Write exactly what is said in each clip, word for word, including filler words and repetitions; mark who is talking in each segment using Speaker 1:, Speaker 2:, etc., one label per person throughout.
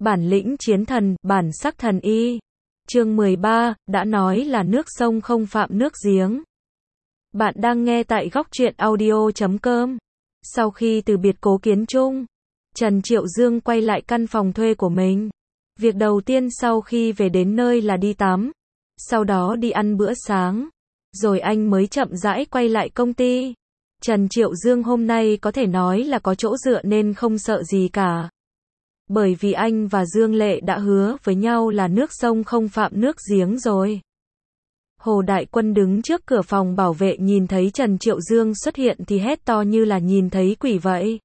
Speaker 1: Bản lĩnh chiến thần, bản sắc thần y. Chương mười ba, đã nói là nước sông không phạm nước giếng. Bạn đang nghe tại góc truyện audio chấm com. Sau khi từ biệt Cố Kiến Trung, Trần Triệu Dương quay lại căn phòng thuê của mình. Việc đầu tiên sau khi về đến nơi là đi tắm, sau đó đi ăn bữa sáng, rồi anh mới chậm rãi quay lại công ty. Trần Triệu Dương hôm nay có thể nói là có chỗ dựa nên không sợ gì cả. Bởi vì anh và Dương Lệ đã hứa với nhau là nước sông không phạm nước giếng rồi. Hồ Đại Quân đứng trước cửa phòng bảo vệ nhìn thấy Trần Triệu Dương xuất hiện thì hét to như là nhìn thấy quỷ vậy.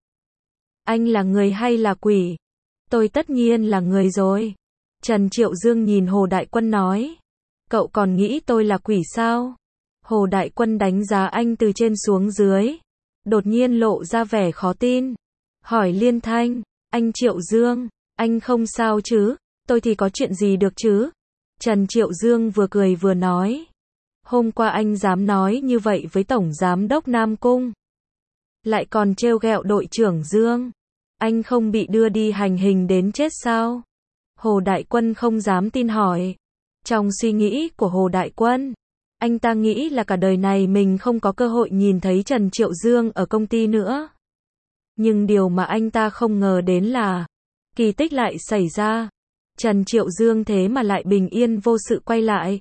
Speaker 1: Anh là người hay là quỷ? Tôi tất nhiên là người rồi. Trần Triệu Dương nhìn Hồ Đại Quân nói. Cậu còn nghĩ tôi là quỷ sao? Hồ Đại Quân đánh giá anh từ trên xuống dưới. Đột nhiên lộ ra vẻ khó tin. Hỏi liên thanh. Anh Triệu Dương, anh không sao chứ? Tôi thì có chuyện gì được chứ? Trần Triệu Dương vừa cười vừa nói. Hôm qua anh dám nói như vậy với Tổng Giám đốc Nam Cung. Lại còn trêu ghẹo đội trưởng Dương. Anh không bị đưa đi hành hình đến chết sao? Hồ Đại Quân không dám tin hỏi. Trong suy nghĩ của Hồ Đại Quân, anh ta nghĩ là cả đời này mình không có cơ hội nhìn thấy Trần Triệu Dương ở công ty nữa. Nhưng điều mà anh ta không ngờ đến là kỳ tích lại xảy ra. Trần Triệu Dương thế mà lại bình yên vô sự quay lại.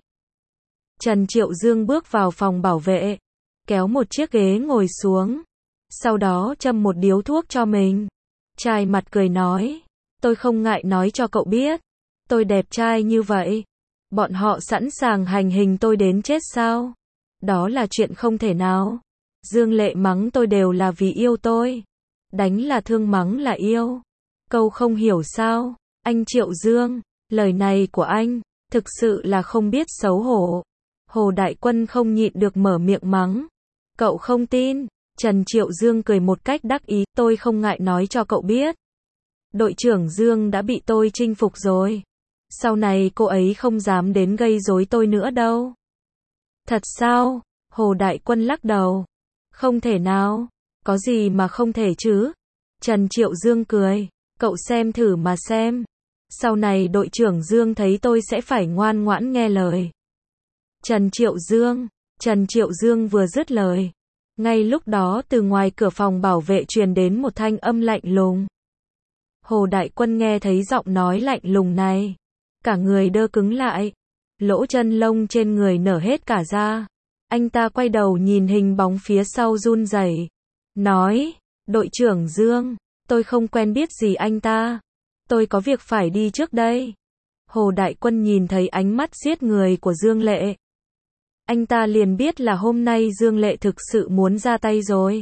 Speaker 1: Trần Triệu Dương bước vào phòng bảo vệ, kéo một chiếc ghế ngồi xuống, sau đó châm một điếu thuốc cho mình. Trai mặt cười nói, tôi không ngại nói cho cậu biết, tôi đẹp trai như vậy, bọn họ sẵn sàng hành hình tôi đến chết sao? Đó là chuyện không thể nào. Dương Lệ mắng tôi đều là vì yêu tôi. Đánh là thương, mắng là yêu. Câu không hiểu sao? Anh Triệu Dương, lời này của anh, thực sự là không biết xấu hổ. Hồ Đại Quân không nhịn được mở miệng mắng. Cậu không tin? Trần Triệu Dương cười một cách đắc ý, tôi không ngại nói cho cậu biết. Đội trưởng Dương đã bị tôi chinh phục rồi. Sau này cô ấy không dám đến gây rối tôi nữa đâu. Thật sao? Hồ Đại Quân lắc đầu. Không thể nào. Có gì mà không thể chứ? Trần Triệu Dương cười. Cậu xem thử mà xem. Sau này đội trưởng Dương thấy tôi sẽ phải ngoan ngoãn nghe lời. Trần Triệu Dương. Trần Triệu Dương vừa dứt lời. Ngay lúc đó từ ngoài cửa phòng bảo vệ truyền đến một thanh âm lạnh lùng. Hồ Đại Quân nghe thấy giọng nói lạnh lùng này. Cả người đơ cứng lại. Lỗ chân lông trên người nở hết cả ra. Anh ta quay đầu nhìn hình bóng phía sau run rẩy. Nói, đội trưởng Dương, tôi không quen biết gì anh ta. Tôi có việc phải đi trước đây. Hồ Đại Quân nhìn thấy ánh mắt giết người của Dương Lệ. Anh ta liền biết là hôm nay Dương Lệ thực sự muốn ra tay rồi.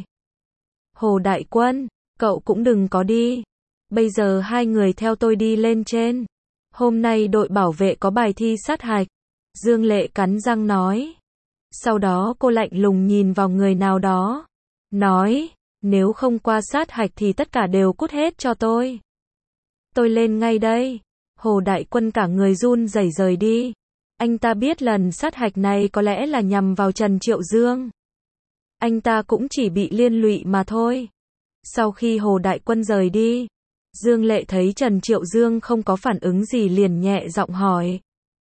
Speaker 1: Hồ Đại Quân, cậu cũng đừng có đi. Bây giờ hai người theo tôi đi lên trên. Hôm nay đội bảo vệ có bài thi sát hạch. Dương Lệ cắn răng nói. Sau đó cô lạnh lùng nhìn vào người nào đó. Nói, nếu không qua sát hạch thì tất cả đều cút hết cho tôi. Tôi lên ngay đây. Hồ Đại Quân cả người run rẩy rời đi. Anh ta biết lần sát hạch này có lẽ là nhằm vào Trần Triệu Dương. Anh ta cũng chỉ bị liên lụy mà thôi. Sau khi Hồ Đại Quân rời đi, Dương Lệ thấy Trần Triệu Dương không có phản ứng gì liền nhẹ giọng hỏi.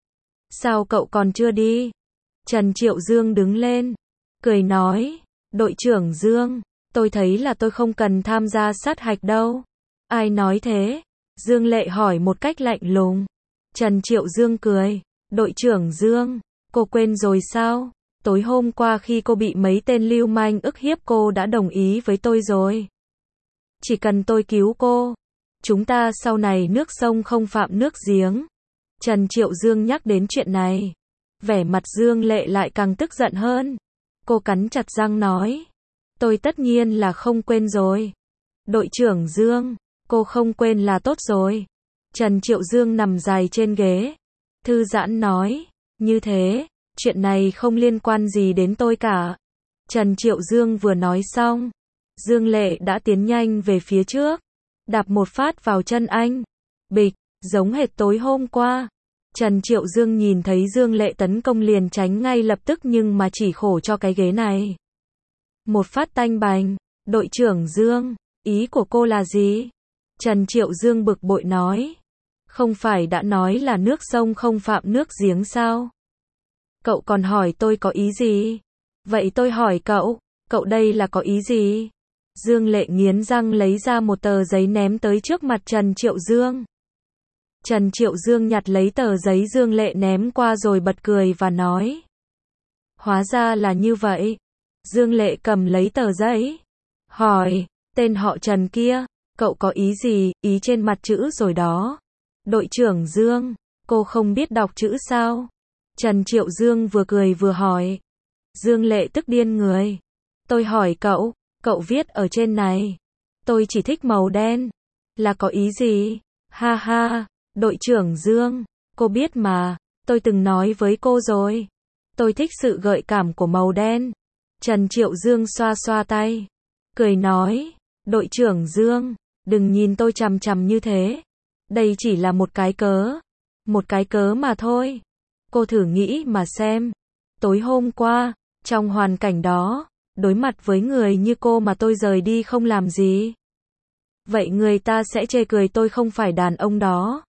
Speaker 1: Sao cậu còn chưa đi? Trần Triệu Dương đứng lên, cười nói, đội trưởng Dương, tôi thấy là tôi không cần tham gia sát hạch đâu. Ai nói thế? Dương Lệ hỏi một cách lạnh lùng. Trần Triệu Dương cười, đội trưởng Dương, cô quên rồi sao? Tối hôm qua khi cô bị mấy tên lưu manh ức hiếp cô đã đồng ý với tôi rồi. Chỉ cần tôi cứu cô, chúng ta sau này nước sông không phạm nước giếng. Trần Triệu Dương nhắc đến chuyện này. Vẻ mặt Dương Lệ lại càng tức giận hơn. Cô cắn chặt răng nói. Tôi tất nhiên là không quên rồi. Đội trưởng Dương, cô không quên là tốt rồi. Trần Triệu Dương nằm dài trên ghế. Thư giãn nói. Như thế, chuyện này không liên quan gì đến tôi cả. Trần Triệu Dương vừa nói xong. Dương Lệ đã tiến nhanh về phía trước. Đạp một phát vào chân anh. Bịch, giống hệt tối hôm qua. Trần Triệu Dương nhìn thấy Dương Lệ tấn công liền tránh ngay lập tức nhưng mà chỉ khổ cho cái ghế này. Một phát tanh bành. Đội trưởng Dương, ý của cô là gì? Trần Triệu Dương bực bội nói. Không phải đã nói là nước sông không phạm nước giếng sao? Cậu còn hỏi tôi có ý gì? Vậy tôi hỏi cậu, cậu đây là có ý gì? Dương Lệ nghiến răng lấy ra một tờ giấy ném tới trước mặt Trần Triệu Dương. Trần Triệu Dương nhặt lấy tờ giấy Dương Lệ ném qua rồi bật cười và nói. Hóa ra là như vậy. Dương Lệ cầm lấy tờ giấy. Hỏi, tên họ Trần kia, cậu có ý gì, ý trên mặt chữ rồi đó. Đội trưởng Dương, cô không biết đọc chữ sao? Trần Triệu Dương vừa cười vừa hỏi. Dương Lệ tức điên người. Tôi hỏi cậu, cậu viết ở trên này. Tôi chỉ thích màu đen. Là có ý gì? Ha ha, đội trưởng Dương, cô biết mà, tôi từng nói với cô rồi. Tôi thích sự gợi cảm của màu đen. Trần Triệu Dương xoa xoa tay. Cười nói, đội trưởng Dương, đừng nhìn tôi chằm chằm như thế. Đây chỉ là một cái cớ. Một cái cớ mà thôi. Cô thử nghĩ mà xem. Tối hôm qua, trong hoàn cảnh đó, đối mặt với người như cô mà tôi rời đi không làm gì. Vậy người ta sẽ chê cười tôi không phải đàn ông đó.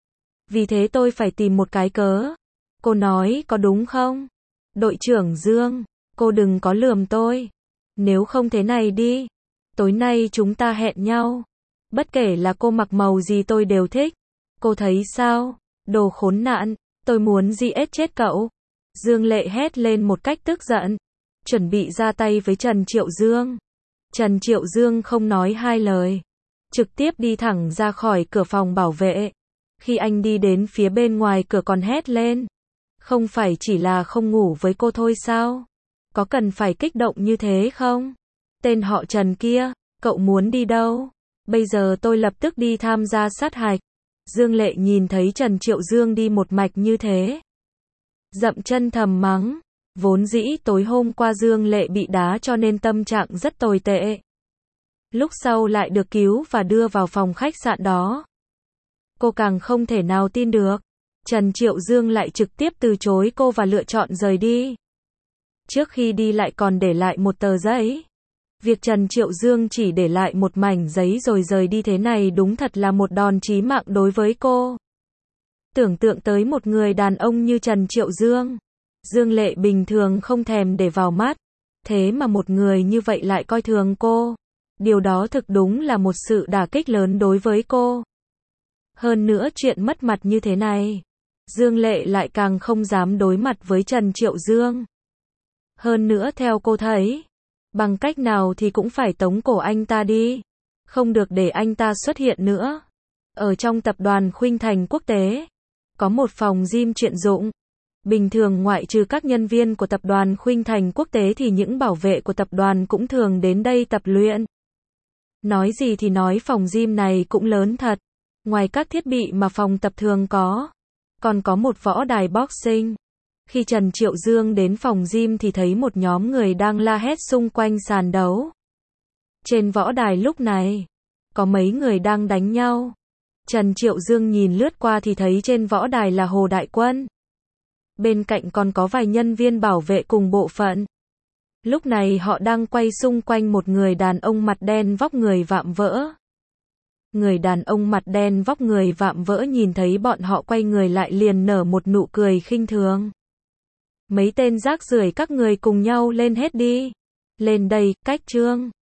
Speaker 1: Vì thế tôi phải tìm một cái cớ. Cô nói có đúng không? Đội trưởng Dương, cô đừng có lườm tôi. Nếu không thế này đi. Tối nay chúng ta hẹn nhau. Bất kể là cô mặc màu gì tôi đều thích. Cô thấy sao? Đồ khốn nạn, tôi muốn giết chết cậu. Dương Lệ hét lên một cách tức giận. Chuẩn bị ra tay với Trần Triệu Dương. Trần Triệu Dương không nói hai lời. Trực tiếp đi thẳng ra khỏi cửa phòng bảo vệ. Khi anh đi đến phía bên ngoài cửa còn hét lên. Không phải chỉ là không ngủ với cô thôi sao? Có cần phải kích động như thế không? Tên họ Trần kia, cậu muốn đi đâu? Bây giờ tôi lập tức đi tham gia sát hạch. Dương Lệ nhìn thấy Trần Triệu Dương đi một mạch như thế. Dậm chân thầm mắng. Vốn dĩ tối hôm qua Dương Lệ bị đá cho nên tâm trạng rất tồi tệ. Lúc sau lại được cứu và đưa vào phòng khách sạn đó. Cô càng không thể nào tin được. Trần Triệu Dương lại trực tiếp từ chối cô và lựa chọn rời đi. Trước khi đi lại còn để lại một tờ giấy. Việc Trần Triệu Dương chỉ để lại một mảnh giấy rồi rời đi thế này đúng thật là một đòn chí mạng đối với cô. Tưởng tượng tới một người đàn ông như Trần Triệu Dương. Dương Lệ bình thường không thèm để vào mắt. Thế mà một người như vậy lại coi thường cô. Điều đó thực đúng là một sự đả kích lớn đối với cô. Hơn nữa chuyện mất mặt như thế này. Dương Lệ lại càng không dám đối mặt với Trần Triệu Dương. Hơn nữa theo cô thấy, bằng cách nào thì cũng phải tống cổ anh ta đi. Không được để anh ta xuất hiện nữa. Ở trong tập đoàn Khuynh Thành Quốc tế, có một phòng gym chuyên dụng. Bình thường ngoại trừ các nhân viên của tập đoàn Khuynh Thành Quốc tế thì những bảo vệ của tập đoàn cũng thường đến đây tập luyện. Nói gì thì nói phòng gym này cũng lớn thật. Ngoài các thiết bị mà phòng tập thường có, còn có một võ đài boxing. Khi Trần Triệu Dương đến phòng gym thì thấy một nhóm người đang la hét xung quanh sàn đấu. Trên võ đài lúc này, có mấy người đang đánh nhau. Trần Triệu Dương nhìn lướt qua thì thấy trên võ đài là Hồ Đại Quân. Bên cạnh còn có vài nhân viên bảo vệ cùng bộ phận. Lúc này họ đang quay xung quanh một người đàn ông mặt đen vóc người vạm vỡ. Người đàn ông mặt đen vóc người vạm vỡ nhìn thấy bọn họ quay người lại liền nở một nụ cười khinh thường. Mấy tên rác rưởi các người cùng nhau lên hết đi. Lên đây, cách trương.